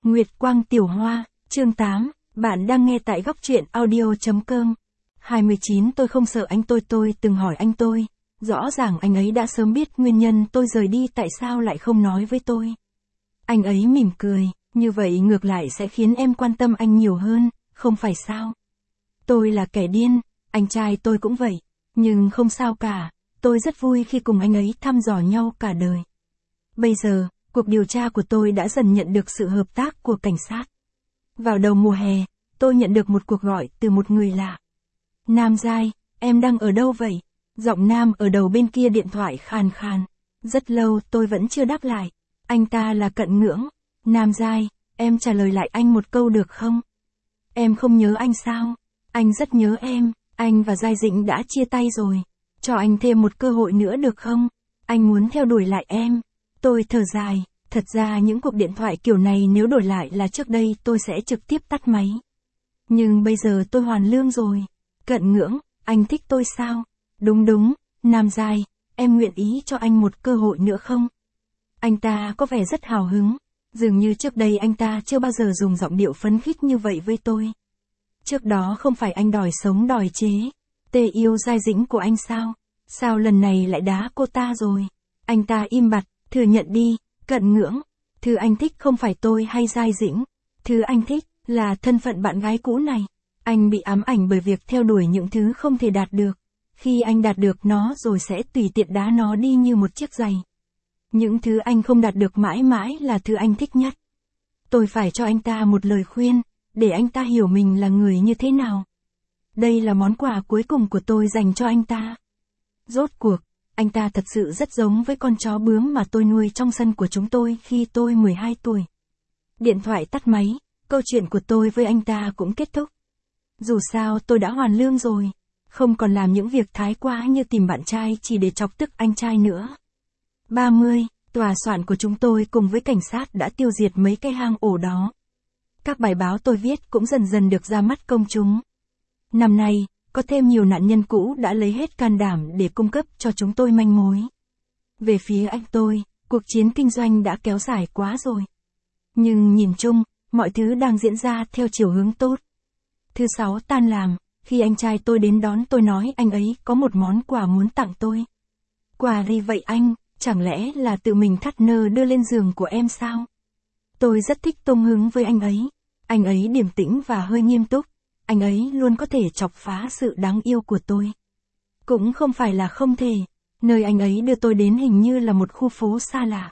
Nguyệt Quang Tiểu Hoa, chương 8, bạn đang nghe tại góc truyện audio.com. 29 Tôi không sợ anh tôi từng hỏi anh tôi. Rõ ràng anh ấy đã sớm biết nguyên nhân tôi rời đi, tại sao lại không nói với tôi. Anh ấy mỉm cười, như vậy ngược lại sẽ khiến em quan tâm anh nhiều hơn, không phải sao? Tôi là kẻ điên, anh trai tôi cũng vậy. Nhưng không sao cả, tôi rất vui khi cùng anh ấy thăm dò nhau cả đời. Bây giờ, cuộc điều tra của tôi đã dần nhận được sự hợp tác của cảnh sát. Vào đầu mùa hè, tôi nhận được một cuộc gọi từ một người lạ. Nam Giai, em đang ở đâu vậy? Giọng nam ở đầu bên kia điện thoại khàn khàn. Rất lâu tôi vẫn chưa đáp lại. Anh ta là Cận Ngưỡng. Nam Giai, em trả lời lại anh một câu được không? Em không nhớ anh sao? Anh rất nhớ em, anh và Giai Dĩnh đã chia tay rồi. Cho anh thêm một cơ hội nữa được không? Anh muốn theo đuổi lại em. Tôi thở dài, thật ra những cuộc điện thoại kiểu này nếu đổi lại là trước đây tôi sẽ trực tiếp tắt máy. Nhưng bây giờ tôi hoàn lương rồi. Cận Ngưỡng, anh thích tôi sao? Đúng, Nam Giai, em nguyện ý cho anh một cơ hội nữa không? Anh ta có vẻ rất hào hứng, dường như trước đây anh ta chưa bao giờ dùng giọng điệu phấn khích như vậy với tôi. Trước đó không phải anh đòi sống đòi chế. Tê yêu Giai Dĩnh của anh sao? Sao lần này lại đá cô ta rồi? Anh ta im bặt, thừa nhận đi, Cận Ngưỡng. Thứ anh thích không phải tôi hay Giai Dĩnh. Thứ anh thích là thân phận bạn gái cũ này. Anh bị ám ảnh bởi việc theo đuổi những thứ không thể đạt được. Khi anh đạt được nó rồi sẽ tùy tiện đá nó đi như một chiếc giày. Những thứ anh không đạt được mãi mãi là thứ anh thích nhất. Tôi phải cho anh ta một lời khuyên, để anh ta hiểu mình là người như thế nào. Đây là món quà cuối cùng của tôi dành cho anh ta. Rốt cuộc, anh ta thật sự rất giống với con chó bướm mà tôi nuôi trong sân của chúng tôi khi tôi 12 tuổi. Điện thoại tắt máy, câu chuyện của tôi với anh ta cũng kết thúc. Dù sao tôi đã hoàn lương rồi, không còn làm những việc thái quá như tìm bạn trai chỉ để chọc tức anh trai nữa. 30, tòa soạn của chúng tôi cùng với cảnh sát đã tiêu diệt mấy cái hang ổ đó. Các bài báo tôi viết cũng dần dần được ra mắt công chúng. Năm nay, có thêm nhiều nạn nhân cũ đã lấy hết can đảm để cung cấp cho chúng tôi manh mối. Về phía anh tôi, cuộc chiến kinh doanh đã kéo dài quá rồi. Nhưng nhìn chung, mọi thứ đang diễn ra theo chiều hướng tốt. Thứ Sáu tan làm, khi anh trai tôi đến đón tôi nói anh ấy có một món quà muốn tặng tôi. Quà gì vậy anh, chẳng lẽ là tự mình thắt nơ đưa lên giường của em sao? Tôi rất thích tung hứng với anh ấy. Anh ấy điềm tĩnh và hơi nghiêm túc. Anh ấy luôn có thể chọc phá sự đáng yêu của tôi. Cũng không phải là không thể, nơi anh ấy đưa tôi đến hình như là một khu phố xa lạ.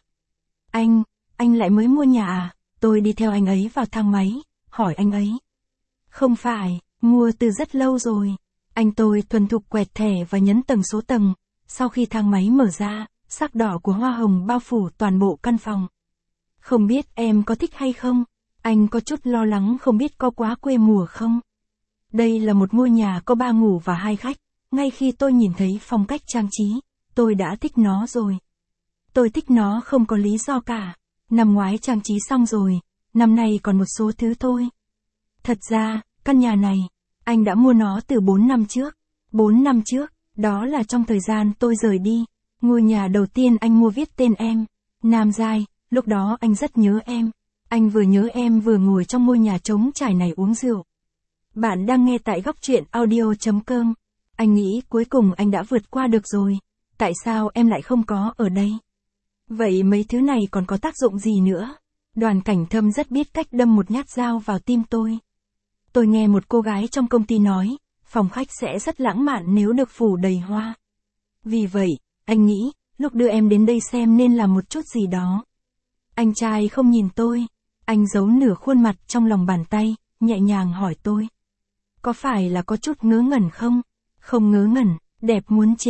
Anh lại mới mua nhà à? Tôi đi theo anh ấy vào thang máy, hỏi anh ấy. Không phải, mua từ rất lâu rồi. Anh tôi thuần thục quẹt thẻ và nhấn tầng số tầng. Sau khi thang máy mở ra, sắc đỏ của hoa hồng bao phủ toàn bộ căn phòng. Không biết em có thích hay không? Anh có chút lo lắng không biết có quá quê mùa không? Đây là một ngôi nhà có 3 ngủ và 2 khách. Ngay khi tôi nhìn thấy phong cách trang trí, tôi đã thích nó rồi. Tôi thích nó không có lý do cả. Năm ngoái trang trí xong rồi, năm nay còn một số thứ thôi. Thật ra, căn nhà này, anh đã mua nó từ 4 năm trước. 4 năm trước, đó là trong thời gian tôi rời đi. Ngôi nhà đầu tiên anh mua viết tên em, Nam Giai, lúc đó anh rất nhớ em. Anh vừa nhớ em vừa ngồi trong ngôi nhà trống trải này uống rượu. Bạn đang nghe tại góc truyện audio.com. Anh nghĩ cuối cùng anh đã vượt qua được rồi. Tại sao em lại không có ở đây? Vậy mấy thứ này còn có tác dụng gì nữa? Đoàn Cảnh Thâm rất biết cách đâm một nhát dao vào tim tôi. Tôi nghe một cô gái trong công ty nói, phòng khách sẽ rất lãng mạn nếu được phủ đầy hoa. Vì vậy, anh nghĩ, lúc đưa em đến đây xem nên làm một chút gì đó. Anh trai không nhìn tôi. Anh giấu nửa khuôn mặt trong lòng bàn tay, nhẹ nhàng hỏi tôi. Có phải là có chút ngớ ngẩn không? Không ngớ ngẩn, đẹp muốn chế.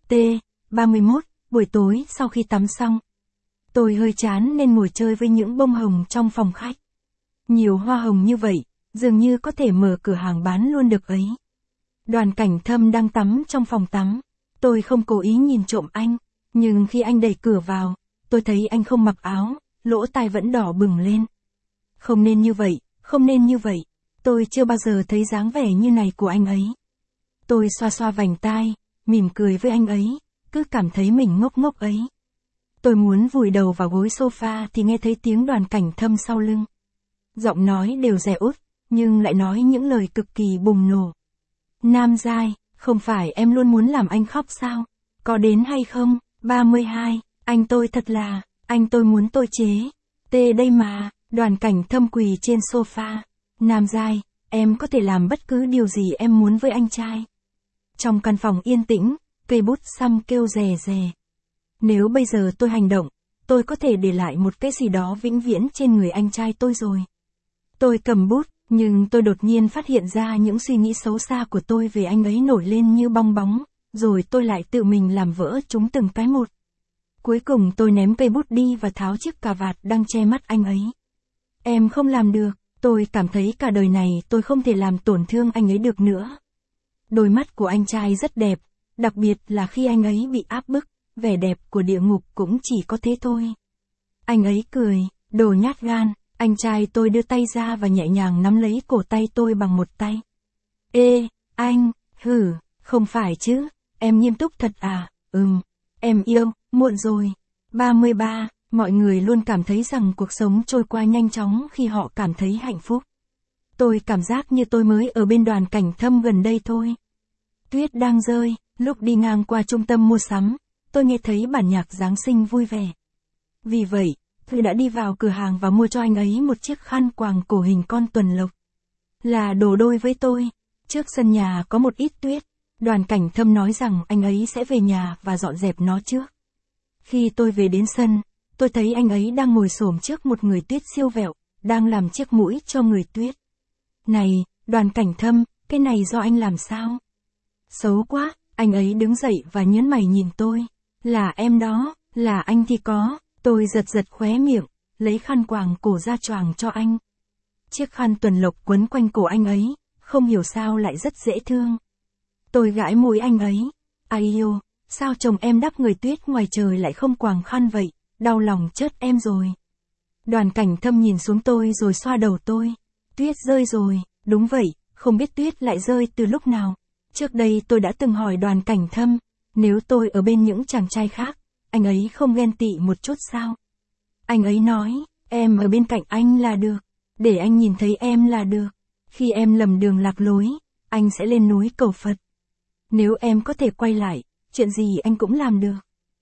T31, buổi tối sau khi tắm xong. Tôi hơi chán nên ngồi chơi với những bông hồng trong phòng khách. Nhiều hoa hồng như vậy, dường như có thể mở cửa hàng bán luôn được ấy. Đoàn Cảnh Thâm đang tắm trong phòng tắm. Tôi không cố ý nhìn trộm anh, nhưng khi anh đẩy cửa vào, tôi thấy anh không mặc áo, lỗ tai vẫn đỏ bừng lên. Không nên như vậy. Tôi chưa bao giờ thấy dáng vẻ như này của anh ấy. Tôi xoa xoa vành tai, mỉm cười với anh ấy, cứ cảm thấy mình ngốc ngốc ấy. Tôi muốn vùi đầu vào gối sofa thì nghe thấy tiếng Đoàn Cảnh Thâm sau lưng. giọng nói đều dè út, nhưng lại nói những lời cực kỳ bùng nổ. Nam Giai, không phải em luôn muốn làm anh khóc sao? Có đến hay không? 32, anh tôi thật là, anh tôi muốn tôi chế. Tê đây mà, Đoàn Cảnh Thâm quỳ trên sofa. Nam Giai, em có thể làm bất cứ điều gì em muốn với anh trai. Trong căn phòng yên tĩnh, cây bút xăm kêu rè rè. Nếu bây giờ tôi hành động, tôi có thể để lại một cái gì đó vĩnh viễn trên người anh trai tôi rồi. Tôi cầm bút, nhưng tôi đột nhiên phát hiện ra những suy nghĩ xấu xa của tôi về anh ấy nổi lên như bong bóng, rồi tôi lại tự mình làm vỡ chúng từng cái một. Cuối cùng tôi ném cây bút đi và tháo chiếc cà vạt đang che mắt anh ấy. Em không làm được, tôi cảm thấy cả đời này tôi không thể làm tổn thương anh ấy được nữa. Đôi mắt của anh trai rất đẹp, đặc biệt là khi anh ấy bị áp bức, vẻ đẹp của địa ngục cũng chỉ có thế thôi. Anh ấy cười, đồ nhát gan, anh trai tôi đưa tay ra và nhẹ nhàng nắm lấy cổ tay tôi bằng một tay. Ê, anh, không phải chứ, em nghiêm túc thật à, em yêu, muộn rồi. 33, mọi người luôn cảm thấy rằng cuộc sống trôi qua nhanh chóng khi họ cảm thấy hạnh phúc. Tôi cảm giác như tôi mới ở bên Đoàn Cảnh Thâm gần đây thôi. Tuyết đang rơi, lúc đi ngang qua trung tâm mua sắm, tôi nghe thấy bản nhạc Giáng sinh vui vẻ. Vì vậy, tôi đã đi vào cửa hàng và mua cho anh ấy một chiếc khăn quàng cổ hình con tuần lộc. Là đồ đôi với tôi. Trước sân nhà có một ít tuyết, Đoàn Cảnh Thâm nói rằng anh ấy sẽ về nhà và dọn dẹp nó trước. Khi tôi về đến sân, tôi thấy anh ấy đang ngồi xổm trước một người tuyết siêu vẹo, đang làm chiếc mũi cho người tuyết. Này, Đoàn Cảnh Thâm, cái này do anh làm sao? Xấu quá, anh ấy đứng dậy và nhớn mày nhìn tôi. Là em đó, là anh thì có. Tôi giật giật khóe miệng, lấy khăn quàng cổ ra choàng cho anh. Chiếc khăn tuần lộc quấn quanh cổ anh ấy, không hiểu sao lại rất dễ thương. Tôi gãi mũi anh ấy. Ai yêu, sao chồng em đắp người tuyết ngoài trời lại không quàng khăn vậy, đau lòng chết em rồi. Đoàn Cảnh Thâm nhìn xuống tôi rồi xoa đầu tôi. Tuyết rơi rồi, đúng vậy, không biết tuyết lại rơi từ lúc nào. Trước đây tôi đã từng hỏi Đoàn Cảnh Thâm, nếu tôi ở bên những chàng trai khác, anh ấy không ghen tị một chút sao? Anh ấy nói, em ở bên cạnh anh là được, để anh nhìn thấy em là được. Khi em lầm đường lạc lối, anh sẽ lên núi cầu Phật. Nếu em có thể quay lại, chuyện gì anh cũng làm được.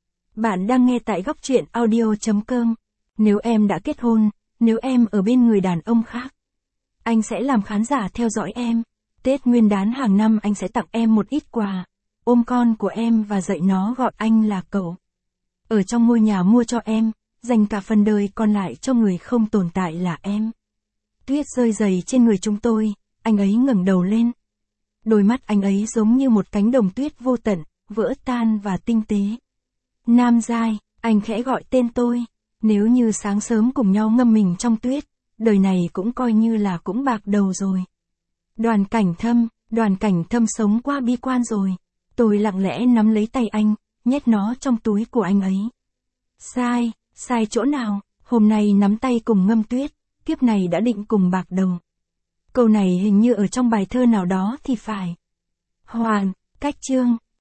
Bạn đang nghe tại góc truyện audio.com. Nếu em đã kết hôn, nếu em ở bên người đàn ông khác, anh sẽ làm khán giả theo dõi em. Tết Nguyên đán hàng năm anh sẽ tặng em một ít quà, ôm con của em và dạy nó gọi anh là cậu. Ở trong ngôi nhà mua cho em, dành cả phần đời còn lại cho người không tồn tại là em. Tuyết rơi dày trên người chúng tôi, anh ấy ngẩng đầu lên. Đôi mắt anh ấy giống như một cánh đồng tuyết vô tận, vỡ tan và tinh tế. Nam Giai, anh khẽ gọi tên tôi. Nếu như sáng sớm cùng nhau ngâm mình trong tuyết, đời này cũng coi như là cũng bạc đầu rồi. Đoàn Cảnh Thâm sống qua bi quan rồi. Tôi lặng lẽ nắm lấy tay anh, nhét nó trong túi của anh ấy. Sai chỗ nào, hôm nay nắm tay cùng ngâm tuyết, kiếp này đã định cùng bạc đầu. Câu này hình như ở trong bài thơ nào đó thì phải. Hoàn, cách chương.